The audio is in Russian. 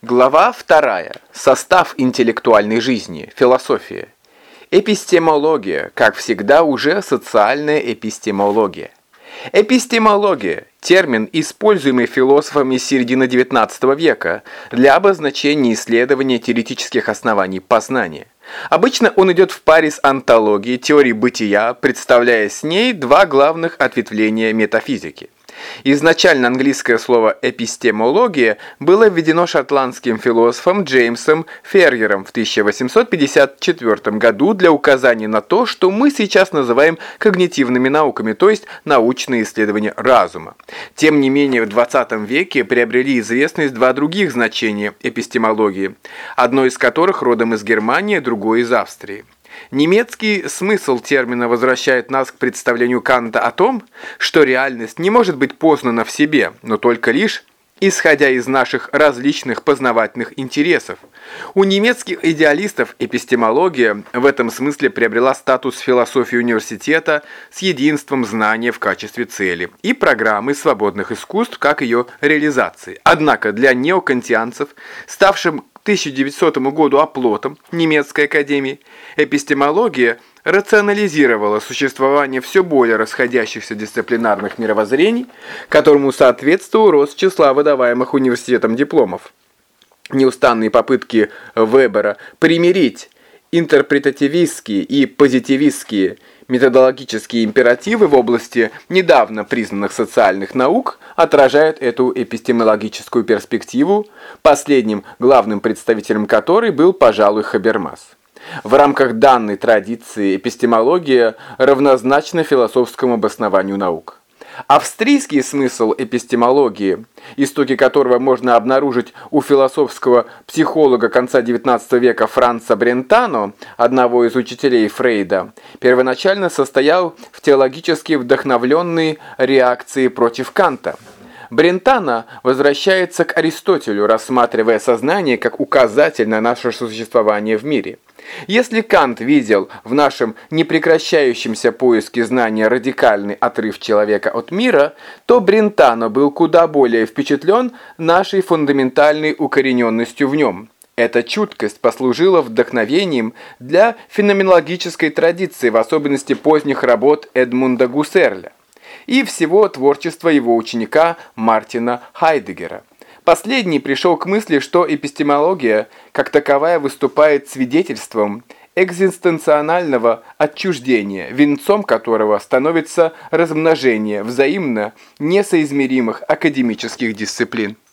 Глава 2. Состав интеллектуальной жизни. Философия. Эпистемология, как всегда, уже социальная эпистемология. Эпистемология – термин, используемый философами с середины XIX века для обозначения исследования теоретических оснований познания. Обычно он идет в паре с онтологией, теорией бытия, представляя с ней два главных ответвления метафизики. Изначально английское слово «эпистемология» было введено шотландским философом Джеймсом Феррером в 1854 году для указания на то, что мы сейчас называем когнитивными науками, то есть научные исследования разума. Тем не менее, в 20 веке приобрели известность два других значения эпистемологии, одно из которых родом из Германии, другое из Австрии. Немецкий смысл термина возвращает нас к представлению Канта о том, что реальность не может быть познана в себе, но только лишь исходя из наших различных познавательных интересов. У немецких идеалистов эпистемология в этом смысле приобрела статус философии университета с единством знания в качестве цели и программы свободных искусств как ее реализации. Однако для неокантианцев, ставшим к 1900 году оплотом немецкой академии, эпистемология рационализировала существование все более расходящихся дисциплинарных мировоззрений, которому соответствовал рост числа выдаваемых университетом дипломов. Неустанные попытки Вебера примирить интерпретативистские и позитивистские методологические императивы в области недавно признанных социальных наук отражают эту эпистемологическую перспективу, последним главным представителем которой был, пожалуй, Хабермас. В рамках данной традиции эпистемология равнозначна философскому обоснованию наук. Австрийский смысл эпистемологии, истоки которого можно обнаружить у философского психолога конца XIX века Франца Брентано, одного из учителей Фрейда, первоначально состоял в теологически вдохновленной реакции против Канта. Брентано возвращается к Аристотелю, рассматривая сознание как указатель на наше существование в мире. Если Кант видел в нашем непрекращающемся поиске знания радикальный отрыв человека от мира, то Брентано был куда более впечатлен нашей фундаментальной укорененностью в нем. Эта чуткость послужила вдохновением для феноменологической традиции, в особенности поздних работ Эдмунда Гуссерля и всего творчества его ученика Мартина Хайдеггера. Последний пришел к мысли, что эпистемология, как таковая, выступает свидетельством экзистенционального отчуждения, венцом которого становится размножение взаимно несоизмеримых академических дисциплин.